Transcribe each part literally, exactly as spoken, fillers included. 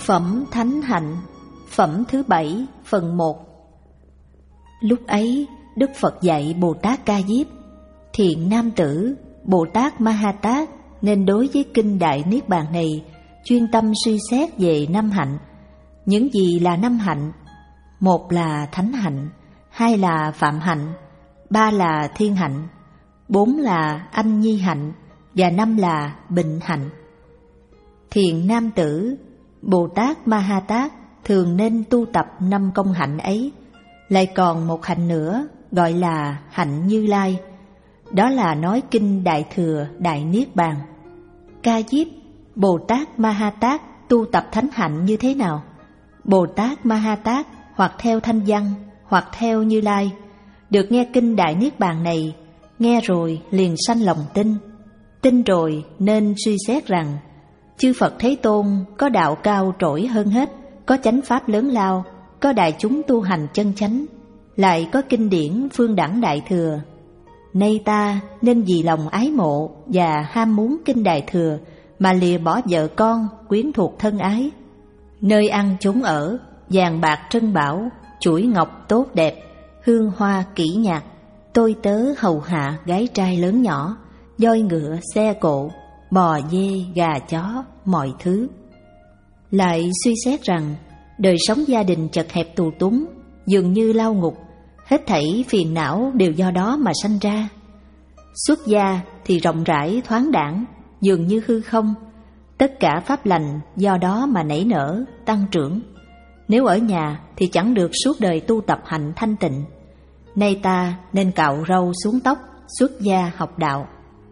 Phẩm Thánh Hạnh, phẩm thứ bảy, phần một. Lúc ấy, Đức Phật dạy Bồ Tát Ca Diếp: thiện nam tử, Bồ Tát Ma Ha Tát nên đối với kinh Đại Niết Bàn này chuyên tâm suy xét về năm hạnh. Những gì là năm hạnh? Một là thánh hạnh, hai là phạm hạnh, ba là thiên hạnh, bốn là anh nhi hạnh và năm là bệnh hạnh. Thiện nam tử, Bồ Tát Ma Ha Tát thường nên tu tập năm công hạnh ấy. Lại còn một hạnh nữa gọi là hạnh Như Lai, đó là nói kinh Đại Thừa Đại Niết Bàn. Ca Diếp, Bồ Tát Ma Ha Tát tu tập thánh hạnh như thế nào? Bồ Tát Ma Ha Tát hoặc theo thanh văn, hoặc theo Như Lai, được nghe kinh Đại Niết Bàn này, nghe rồi liền sanh lòng tin. Tin rồi nên suy xét rằng chư Phật Thế Tôn có đạo cao trỗi hơn hết, có chánh pháp lớn lao, có đại chúng tu hành chân chánh, lại có kinh điển phương đẳng Đại Thừa. Nay ta nên vì lòng ái mộ và ham muốn kinh Đại Thừa mà lìa bỏ vợ con, quyến thuộc thân ái. Nơi ăn chốn ở, vàng bạc trân bảo, chuỗi ngọc tốt đẹp, hương hoa kỹ nhạc, tôi tớ hầu hạ gái trai lớn nhỏ, voi ngựa xe cộ, bò dê gà chó, mọi thứ. Lại suy xét rằng đời sống gia đình chật hẹp tù túng, dường như lao ngục, hết thảy phiền não đều do đó mà sanh ra. Xuất gia thì rộng rãi thoáng đãng, dường như hư không, tất cả pháp lành do đó mà nảy nở, tăng trưởng. Nếu ở nhà thì chẳng được suốt đời tu tập hạnh thanh tịnh. Nay ta nên cạo râu xuống tóc, xuất gia học đạo.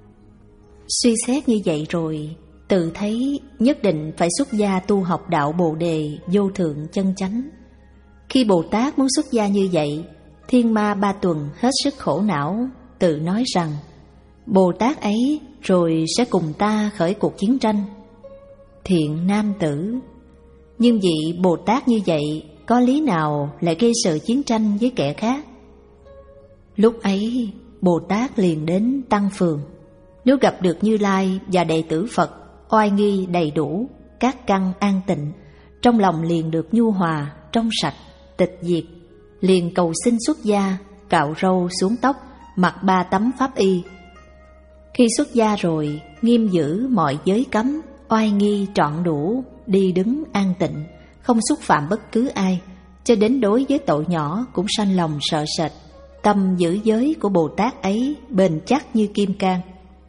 Suy xét như vậy rồi, tự thấy nhất định phải xuất gia tu học đạo Bồ Đề vô thượng chân chánh. Khi Bồ Tát muốn xuất gia như vậy, Thiên Ma Ba Tuần hết sức khổ não, tự nói rằng Bồ Tát ấy rồi sẽ cùng ta khởi cuộc chiến tranh. Thiện nam tử, nhưng vị Bồ Tát như vậy có lý nào lại gây sự chiến tranh với kẻ khác? Lúc ấy Bồ Tát liền đến Tăng Phường. Nếu gặp được Như Lai và đệ tử Phật oai nghi đầy đủ, các căn an tịnh, trong lòng liền được nhu hòa, trong sạch, tịch diệt, liền cầu xin xuất gia, cạo râu xuống tóc, mặc ba tấm pháp y. Khi xuất gia rồi, nghiêm giữ mọi giới cấm, oai nghi trọn đủ, đi đứng an tịnh, không xúc phạm bất cứ ai, cho đến đối với tội nhỏ cũng sanh lòng sợ sệt. Tâm giữ giới của Bồ Tát ấy bền chắc như kim cang.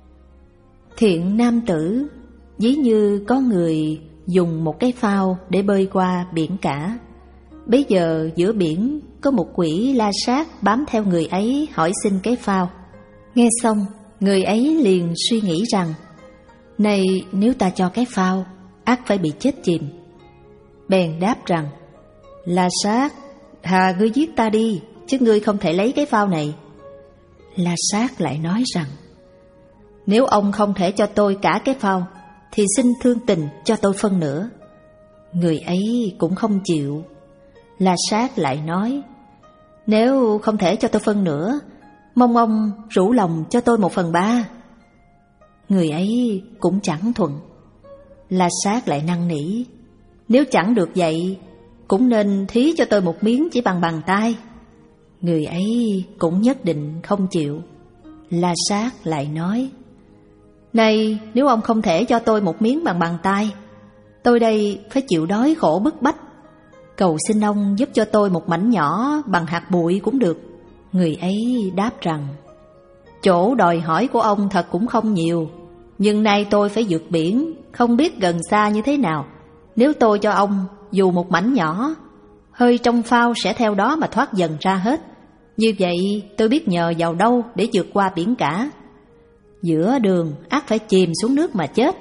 Thiện nam tử, ví như có người dùng một cái phao để bơi qua biển cả. Bấy giờ giữa biển có một quỷ la sát bám theo người ấy hỏi xin cái phao. Nghe xong, người ấy liền suy nghĩ rằng này, nếu ta cho cái phao, ắt phải bị chết chìm. Bèn đáp rằng La Sát, thà ngươi giết ta đi, chứ ngươi không thể lấy cái phao này. La Sát lại nói rằng nếu ông không thể cho tôi cả cái phao, thì xin thương tình cho tôi phân nửa. Người ấy cũng không chịu. La Sát lại nói nếu không thể cho tôi phân nửa, mong ông rủ lòng cho tôi một phần ba. Người ấy cũng chẳng thuận. La Sát lại năn nỉ nếu chẳng được vậy, cũng nên thí cho tôi một miếng chỉ bằng bàn tay. Người ấy cũng nhất định không chịu. La Sát lại nói này, nếu ông không thể cho tôi một miếng bằng bàn tay, tôi đây phải chịu đói khổ bức bách. Cầu xin ông giúp cho tôi một mảnh nhỏ bằng hạt bụi cũng được. Người ấy đáp rằng chỗ đòi hỏi của ông thật cũng không nhiều, nhưng nay tôi phải vượt biển, không biết gần xa như thế nào. Nếu tôi cho ông dù một mảnh nhỏ, hơi trong phao sẽ theo đó mà thoát dần ra hết. Như vậy tôi biết nhờ vào đâu để vượt qua biển cả. Giữa đường ắt phải chìm xuống nước mà chết.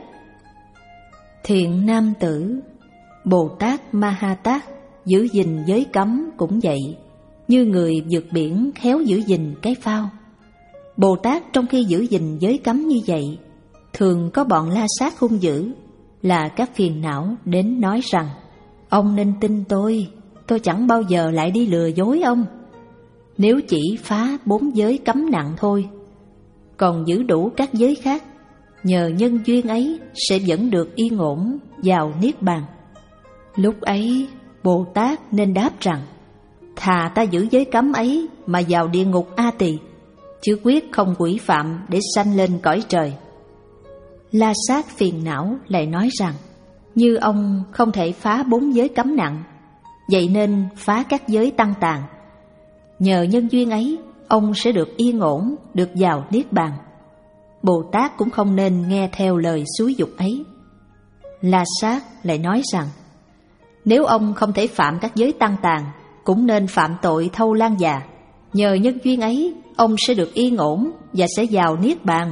Thiện nam tử, Bồ Tát Ma Ha Tát giữ gìn giới cấm cũng vậy, như người vượt biển khéo giữ gìn cái phao. Bồ Tát trong khi giữ gìn giới cấm như vậy, thường có bọn la sát hung dữ, là các phiền não đến nói rằng ông nên tin tôi, tôi chẳng bao giờ lại đi lừa dối ông. Nếu chỉ phá bốn giới cấm nặng thôi, còn giữ đủ các giới khác, nhờ nhân duyên ấy sẽ vẫn được yên ổn vào Niết Bàn. Lúc ấy Bồ Tát nên đáp rằng: thà ta giữ giới cấm ấy mà vào địa ngục A Tỳ, chứ quyết không quỷ phạm để sanh lên cõi trời. La Sát phiền não lại nói rằng: như ông không thể phá bốn giới cấm nặng, vậy nên phá các giới tăng tàn. Nhờ nhân duyên ấy, ông sẽ được yên ổn, được vào niết bàn. Bồ Tát cũng không nên nghe theo lời xúi giục ấy. La Sát lại nói rằng: nếu ông không thể phạm các giới tăng tàn, cũng nên phạm tội thâu lan già. Nhờ nhân duyên ấy, ông sẽ được yên ổn và sẽ vào niết bàn.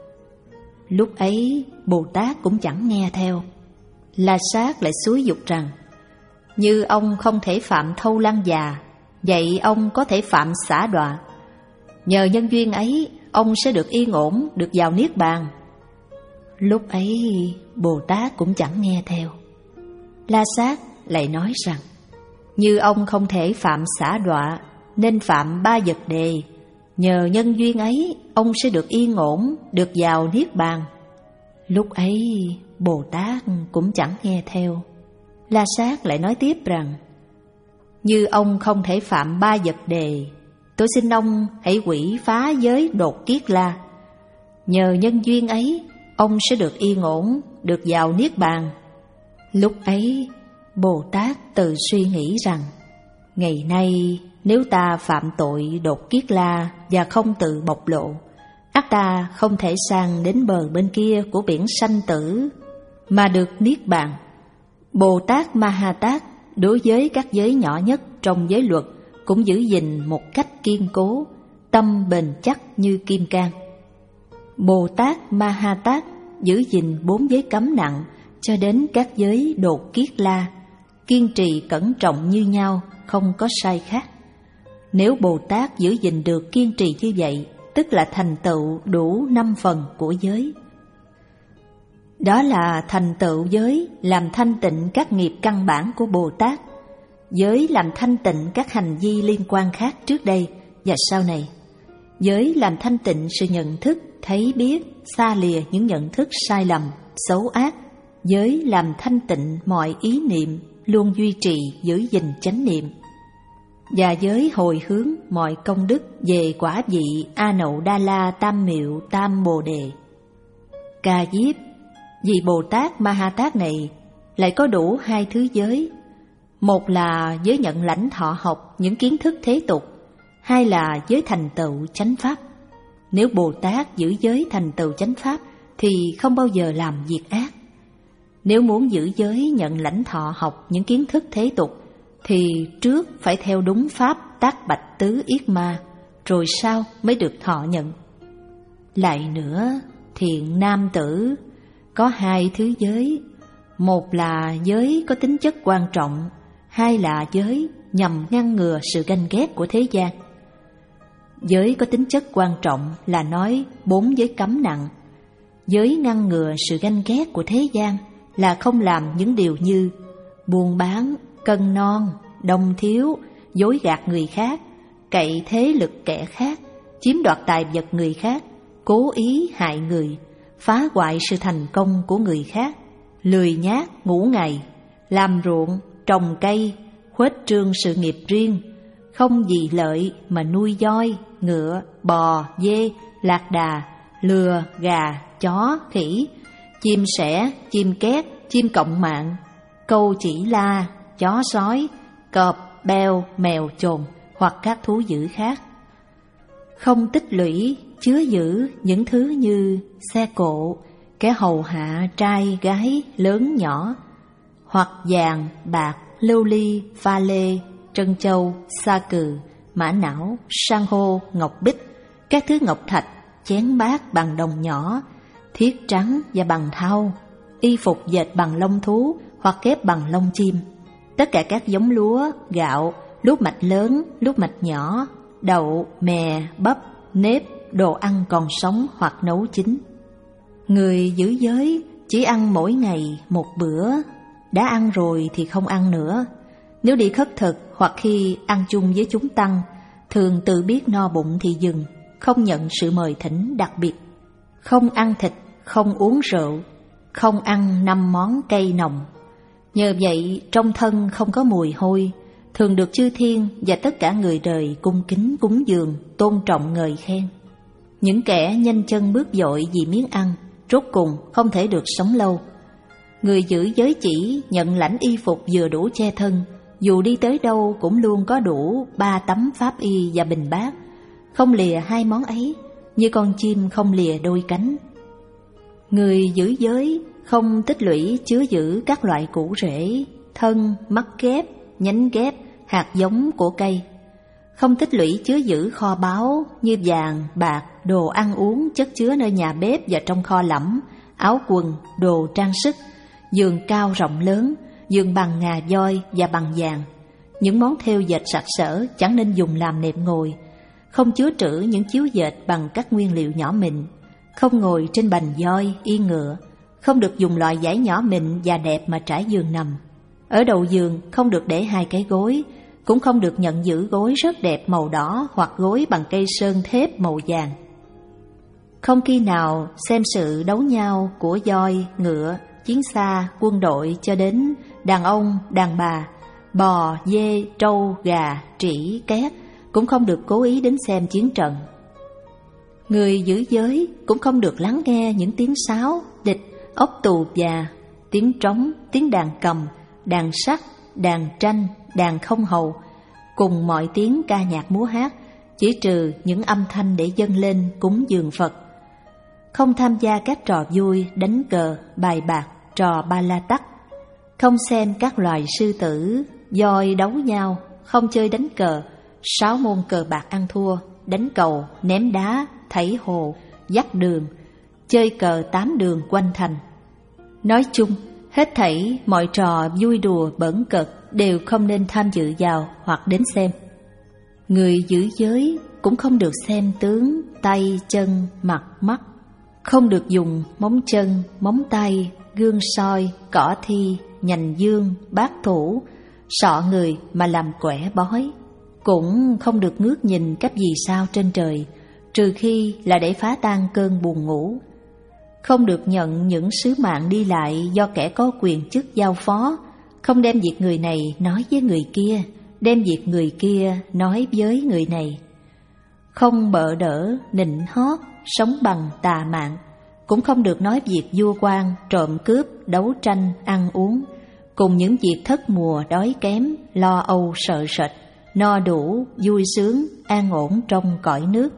Lúc ấy Bồ Tát cũng chẳng nghe theo. La Sát lại xúi giục rằng: như ông không thể phạm thâu lan già, vậy ông có thể phạm xả đọa. Nhờ nhân duyên ấy, ông sẽ được yên ổn, được vào niết bàn. Lúc ấy Bồ Tát cũng chẳng nghe theo. La Sát lại nói rằng: như ông không thể phạm xả đọa, nên phạm ba vật đề. Nhờ nhân duyên ấy, ông sẽ được yên ổn, được vào niết bàn. Lúc ấy Bồ Tát cũng chẳng nghe theo. La Sát lại nói tiếp rằng: như ông không thể phạm ba vật đề, tôi xin ông hãy quỷ phá giới đột kiết la. Nhờ nhân duyên ấy, ông sẽ được yên ổn, được vào niết bàn. Lúc ấy Bồ Tát tự suy nghĩ rằng: ngày nay nếu ta phạm tội đột kiết la và không tự bộc lộ, ắt ta không thể sang đến bờ bên kia của biển sanh tử mà được niết bàn. Bồ Tát Ma Ha Tát đối với các giới nhỏ nhất trong giới luật cũng giữ gìn một cách kiên cố, tâm bền chắc như kim cang. Bồ Tát Ma Ha Tát giữ gìn bốn giới cấm nặng cho đến các giới đột kiết la, kiên trì cẩn trọng như nhau, không có sai khác. Nếu Bồ Tát giữ gìn được kiên trì như vậy, tức là thành tựu đủ năm phần của giới. Đó là thành tựu giới làm thanh tịnh các nghiệp căn bản của Bồ Tát, giới làm thanh tịnh các hành vi liên quan khác trước đây và sau này, giới làm thanh tịnh sự nhận thức, thấy biết, xa lìa những nhận thức sai lầm, xấu ác, giới làm thanh tịnh mọi ý niệm, luôn duy trì giữ gìn chánh niệm, và giới hồi hướng mọi công đức về quả vị A Nậu Đa La Tam Miệu Tam Bồ Đề. Ca Diếp, vì Bồ Tát Ma Ha Tát này lại có đủ hai thứ giới. Một là giới nhận lãnh thọ học những kiến thức thế tục, hai là giới thành tựu chánh pháp. Nếu Bồ Tát giữ giới thành tựu chánh pháp thì không bao giờ làm việc ác. Nếu muốn giữ giới nhận lãnh thọ học những kiến thức thế tục thì trước phải theo đúng pháp tác bạch tứ yết ma, rồi sau mới được thọ nhận. Lại nữa, thiện nam tử, có hai thứ giới. Một là giới có tính chất quan trọng, hai là giới nhằm ngăn ngừa sự ganh ghét của thế gian. Giới có tính chất quan trọng là nói bốn giới cấm nặng. Giới ngăn ngừa sự ganh ghét của thế gian là không làm những điều như buôn bán, cân non, đồng thiếu, dối gạt người khác, cậy thế lực kẻ khác, chiếm đoạt tài vật người khác, cố ý hại người, phá hoại sự thành công của người khác, lười nhác ngủ ngày, làm ruộng, trồng cây, khuếch trương sự nghiệp riêng, không vì lợi mà nuôi voi, ngựa, bò, dê, lạc đà, lừa, gà, chó, khỉ, chim sẻ, chim két, chim cộng mạng, câu chỉ la, chó sói, cọp, beo, mèo, chồn hoặc các thú dữ khác. Không tích lũy, chứa giữ những thứ như xe cộ, kẻ hầu hạ trai gái lớn nhỏ, hoặc vàng, bạc, lưu ly, pha lê, trân châu, sa cừ, mã não, san hô, ngọc bích, các thứ ngọc thạch, chén bát bằng đồng nhỏ, thiết trắng và bằng thau, y phục dệt bằng lông thú hoặc ghép bằng lông chim, tất cả các giống lúa, gạo, lúa mạch lớn, lúa mạch nhỏ, đậu, mè, bắp, nếp, đồ ăn còn sống hoặc nấu chín. Người giữ giới chỉ ăn mỗi ngày một bữa, đã ăn rồi thì không ăn nữa. Nếu đi khất thực hoặc khi ăn chung với chúng tăng, thường tự biết no bụng thì dừng, không nhận sự mời thỉnh đặc biệt. Không ăn thịt, không uống rượu, không ăn năm món cay nồng. Nhờ vậy trong thân không có mùi hôi, thường được chư thiên và tất cả người đời cung kính cúng dường, tôn trọng ngợi khen. Những kẻ nhanh chân bước vội vì miếng ăn, rốt cùng không thể được sống lâu. Người giữ giới chỉ nhận lãnh y phục vừa đủ che thân, dù đi tới đâu cũng luôn có đủ ba tấm pháp y và bình bát, không lìa hai món ấy, như con chim không lìa đôi cánh. Người giữ giới không tích lũy chứa giữ các loại củ rễ, thân, mắc ghép, nhánh ghép, hạt giống của cây. Không tích lũy chứa giữ kho báu như vàng, bạc, đồ ăn uống chất chứa nơi nhà bếp và trong kho lẫm, áo quần, đồ trang sức, giường cao rộng lớn, giường bằng ngà voi và bằng vàng. Những món thêu dệt sặc sỡ chẳng nên dùng làm nệm ngồi. Không chứa trữ những chiếu dệt bằng các nguyên liệu nhỏ mịn. Không ngồi trên bành voi, yên ngựa. Không được dùng loại vải nhỏ mịn và đẹp mà trải giường nằm. Ở đầu giường không được để hai cái gối, cũng không được nhận giữ gối rất đẹp màu đỏ hoặc gối bằng cây sơn thép màu vàng. Không khi nào xem sự đấu nhau của voi, ngựa, chiến xa, quân đội cho đến đàn ông, đàn bà, bò, dê, trâu, gà, trĩ, két cũng không được cố ý đến xem chiến trận. Người giữ giới cũng không được lắng nghe những tiếng sáo, địch, ốc tù và tiếng trống, tiếng đàn cầm, đàn sắt, đàn tranh, đàn không hầu, cùng mọi tiếng ca nhạc múa hát, chỉ trừ những âm thanh để dâng lên cúng dường Phật. Không tham gia các trò vui, đánh cờ, bài bạc, trò ba la tắc. Không xem các loài sư tử, voi đấu nhau, không chơi đánh cờ, sáu môn cờ bạc ăn thua, đánh cầu, ném đá, thảy hồ, dắt đường, chơi cờ tám đường quanh thành. Nói chung, hết thảy mọi trò vui đùa bỡn cợt đều không nên tham dự vào hoặc đến xem. Người giữ giới cũng không được xem tướng, tay, chân, mặt, mắt. Không được dùng móng chân, móng tay, gương soi, cỏ thi, nhành dương, bát thủ, sọ người mà làm quẻ bói. Cũng không được ngước nhìn các vì sao trên trời, trừ khi là để phá tan cơn buồn ngủ. Không được nhận những sứ mạng đi lại do kẻ có quyền chức giao phó. Không đem việc người này nói với người kia, đem việc người kia nói với người này. Không bợ đỡ, nịnh hót, sống bằng tà mạng. Cũng không được nói việc vua quan, trộm cướp, đấu tranh, ăn uống, cùng những việc thất mùa đói kém, lo âu sợ sệt, no đủ, vui sướng, an ổn trong cõi nước.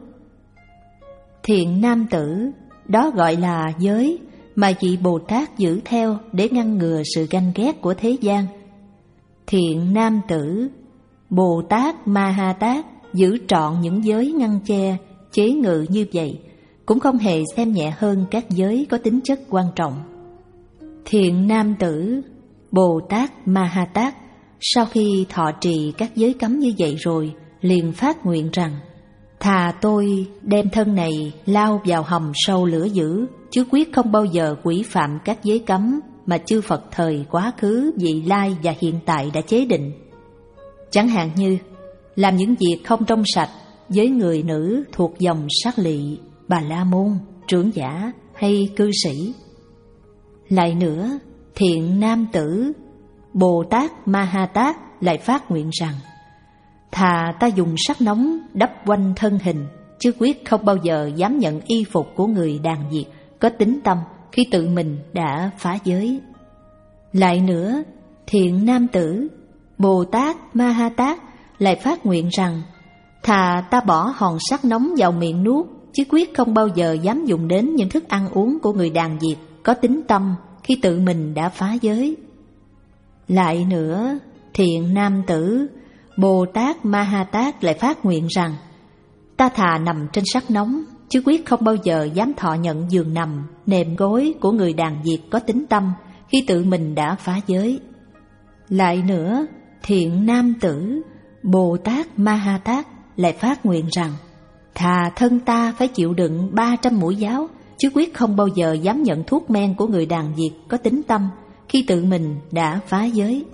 Thiện nam tử, đó gọi là giới mà vị Bồ Tát giữ theo để ngăn ngừa sự ganh ghét của thế gian. Thiện nam tử, Bồ Tát Ma Ha Tát giữ trọn những giới ngăn che, chế ngự như vậy, cũng không hề xem nhẹ hơn các giới có tính chất quan trọng. Thiện nam tử, Bồ Tát Ma Ha Tát sau khi thọ trì các giới cấm như vậy rồi, liền phát nguyện rằng: thà tôi đem thân này lao vào hầm sâu lửa dữ, chứ quyết không bao giờ quỷ phạm các giới cấm mà chư Phật thời quá khứ, vị lai và hiện tại đã chế định. Chẳng hạn như làm những việc không trong sạch với người nữ thuộc dòng sát lị, Bà La Môn, trưởng giả hay cư sĩ. Lại nữa, thiện nam tử, Bồ Tát Ma Ha Tát lại phát nguyện rằng: thà ta dùng sắt nóng đắp quanh thân hình, chứ quyết không bao giờ dám nhận y phục của người đàn diệt có tính tâm khi tự mình đã phá giới. Lại nữa, thiện nam tử, Bồ Tát Ma Ha Tát lại phát nguyện rằng: thà ta bỏ hòn sắt nóng vào miệng nuốt, chứ quyết không bao giờ dám dùng đến những thức ăn uống của người đàn diệt có tính tâm khi tự mình đã phá giới. Lại nữa, thiện nam tử, Bồ Tát Ma Ha Tát lại phát nguyện rằng: ta thà nằm trên sắt nóng, chứ quyết không bao giờ dám thọ nhận giường nằm, nệm gối của người đàn diệt có tính tâm khi tự mình đã phá giới. Lại nữa, thiện nam tử, Bồ Tát Ma Ha Tát lại phát nguyện rằng: thà thân ta phải chịu đựng ba trăm mũi giáo, chứ quyết không bao giờ dám nhận thuốc men của người đàn diệt có tính tâm khi tự mình đã phá giới.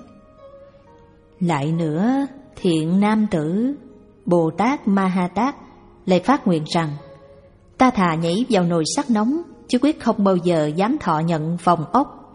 Lại nữa, thiện nam tử, Bồ Tát Ma Ha Tát lại phát nguyện rằng: ta thà nhảy vào nồi sắt nóng, chứ quyết không bao giờ dám thọ nhận phòng ốc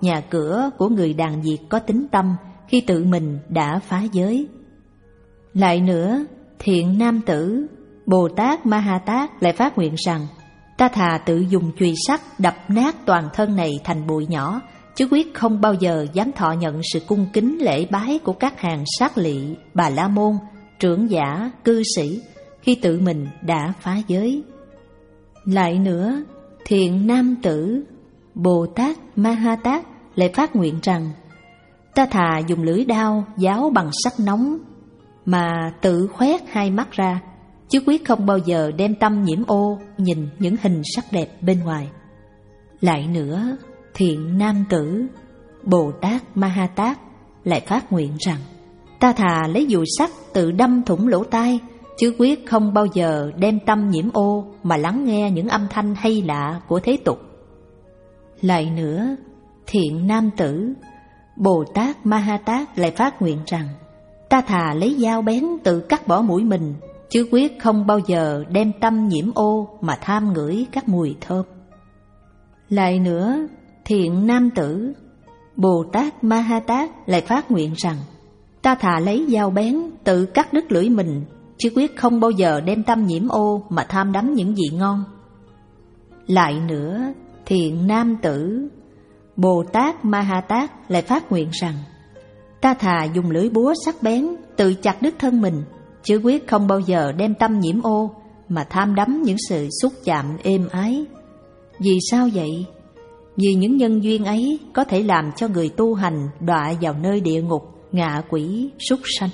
nhà cửa của người đàn Việt có tính tâm khi tự mình đã phá giới. Lại nữa, thiện nam tử Bồ Tát Ma Ha Tát lại phát nguyện rằng: ta thà tự dùng chùy sắt đập nát toàn thân này thành bụi nhỏ, chứ quyết không bao giờ dám thọ nhận sự cung kính lễ bái của các hàng sát lị, bà la môn, trưởng giả, cư sĩ khi tự mình đã phá giới. Lại nữa, thiện nam tử Bồ Tát Ma Ha Tát lại phát nguyện rằng: ta thà dùng lưỡi đao giáo bằng sắt nóng mà tự khoét hai mắt ra, chứ quyết không bao giờ đem tâm nhiễm ô nhìn những hình sắc đẹp bên ngoài. Lại nữa, thiện nam tử Bồ Tát Ma Ha Tát lại phát nguyện rằng: ta thà lấy dùi sắt tự đâm thủng lỗ tai, chứ quyết không bao giờ đem tâm nhiễm ô mà lắng nghe những âm thanh hay lạ của thế tục. Lại nữa, thiện nam tử Bồ Tát Ma Ha Tát lại phát nguyện rằng: ta thà lấy dao bén tự cắt bỏ mũi mình, chứ quyết không bao giờ đem tâm nhiễm ô mà tham ngửi các mùi thơm. Lại nữa, thiện nam tử Bồ Tát Ma Ha Tát lại phát nguyện rằng: ta thà lấy dao bén tự cắt đứt lưỡi mình, chứ quyết không bao giờ đem tâm nhiễm ô mà tham đắm những vị ngon. Lại nữa, thiện nam tử Bồ Tát Ma Ha Tát lại phát nguyện rằng: ta thà dùng lưỡi búa sắc bén tự chặt đứt thân mình, chứ quyết không bao giờ đem tâm nhiễm ô mà tham đắm những sự xúc chạm êm ái. Vì sao vậy? Vì những nhân duyên ấy có thể làm cho người tu hành đọa vào nơi địa ngục, ngạ quỷ, súc sanh.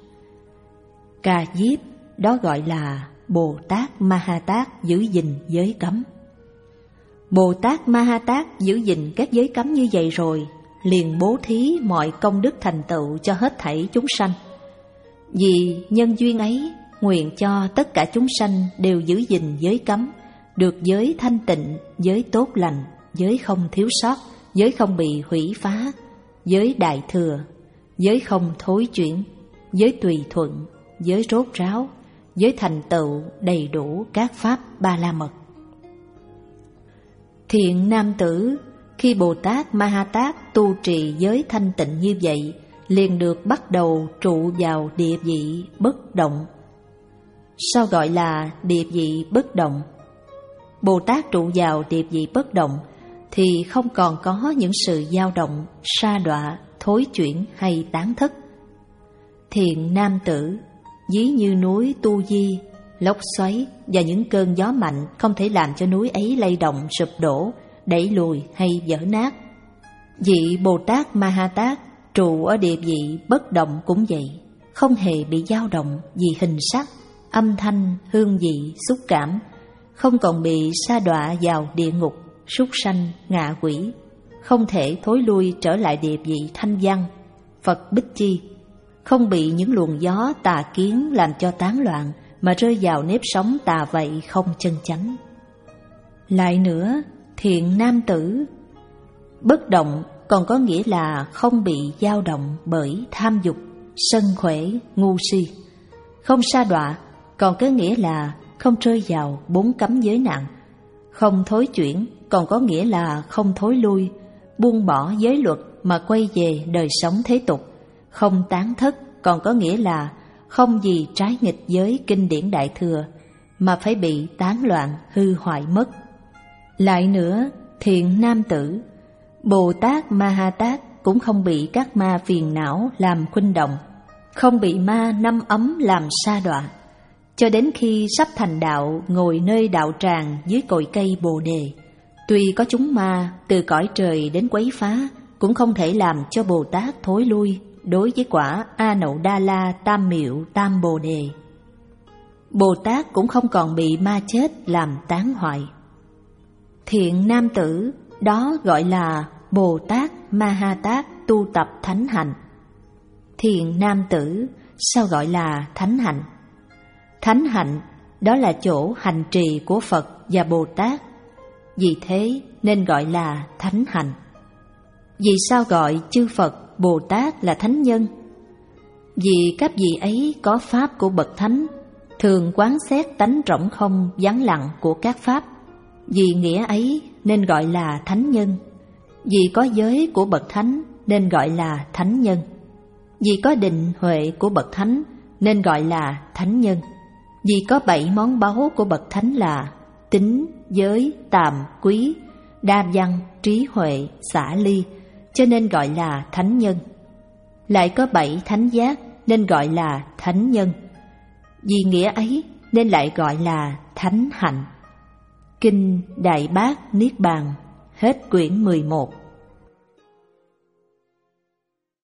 Ca diếp đó gọi là Bồ Tát Ma Ha Tát giữ gìn giới cấm. Bồ Tát Ma Ha Tát giữ gìn các giới cấm như vậy rồi, liền bố thí mọi công đức thành tựu cho hết thảy chúng sanh. Vì nhân duyên ấy, nguyện cho tất cả chúng sanh đều giữ gìn giới cấm, được giới thanh tịnh, giới tốt lành, giới không thiếu sót, giới không bị hủy phá, giới đại thừa, giới không thối chuyển, giới tùy thuận, giới rốt ráo, giới thành tựu đầy đủ các pháp ba la mật. Thiện nam tử khi Bồ Tát Ma Ha Tát tu trì giới thanh tịnh như vậy, liền được bắt đầu trụ vào địa vị bất động. Sao gọi là địa vị bất động? Bồ Tát trụ vào địa vị bất động thì không còn có những sự dao động, sa đọa, thối chuyển hay tán thất. Thiện nam tử ví như núi Tu Di, lốc xoáy và những cơn gió mạnh không thể làm cho núi ấy lay động, sụp đổ, đẩy lùi hay vỡ nát. Vị Bồ Tát Ma Ha Tát trụ ở địa vị bất động cũng vậy, không hề bị dao động vì hình sắc, âm thanh, hương vị, xúc cảm, không còn bị sa đọa vào địa ngục, súc sanh, ngạ quỷ, không thể thối lui trở lại địa vị thanh văn, Phật Bích Chi, không bị những luồng gió tà kiến làm cho tán loạn mà rơi vào nếp sống tà vậy không chân chánh. Lại nữa, thiện nam tử bất động còn có nghĩa là không bị dao động bởi tham dục, sân khỏe, ngu si. Không sa đọa còn có nghĩa là không rơi vào bốn cấm giới nặng. Không thối chuyển còn có nghĩa là không thối lui, buông bỏ giới luật mà quay về đời sống thế tục. Không tán thất còn có nghĩa là không gì trái nghịch với kinh điển Đại Thừa mà phải bị tán loạn hư hoại mất. Lại nữa, thiện nam tử Bồ Tát Ma Ha Tát cũng không bị các ma phiền não làm khuynh động, không bị ma năm ấm làm sa đọa, cho đến khi sắp thành đạo ngồi nơi đạo tràng dưới cội cây Bồ Đề. Tuy có chúng ma từ cõi trời đến quấy phá, cũng không thể làm cho Bồ Tát thối lui đối với quả A Nậu Đa La Tam Miệu Tam Bồ Đề. Bồ Tát cũng không còn bị ma chết làm tán hoại. Thiện nam tử đó gọi là Bồ Tát Ma Ha Tát tu tập thánh hạnh. Thiện nam tử sao gọi là thánh hạnh? Thánh hạnh đó là chỗ hành trì của Phật và Bồ Tát, vì thế nên gọi là thánh hạnh. Vì sao gọi chư Phật, Bồ Tát là thánh nhân? Vì các vị ấy có pháp của bậc thánh, thường quán xét tánh rỗng không vắng lặng của các pháp. Vì nghĩa ấy nên gọi là thánh nhân. Vì có giới của bậc thánh nên gọi là thánh nhân. Vì có định huệ của bậc thánh nên gọi là thánh nhân. Vì có bảy món báu của bậc thánh là tín, giới, tàm, quý, đa văn, trí huệ, xả ly, cho nên gọi là thánh nhân. Lại có bảy thánh giác nên gọi là thánh nhân. Vì nghĩa ấy nên lại gọi là thánh hạnh. Kinh Đại Bát Niết Bàn. Hết quyển mười một.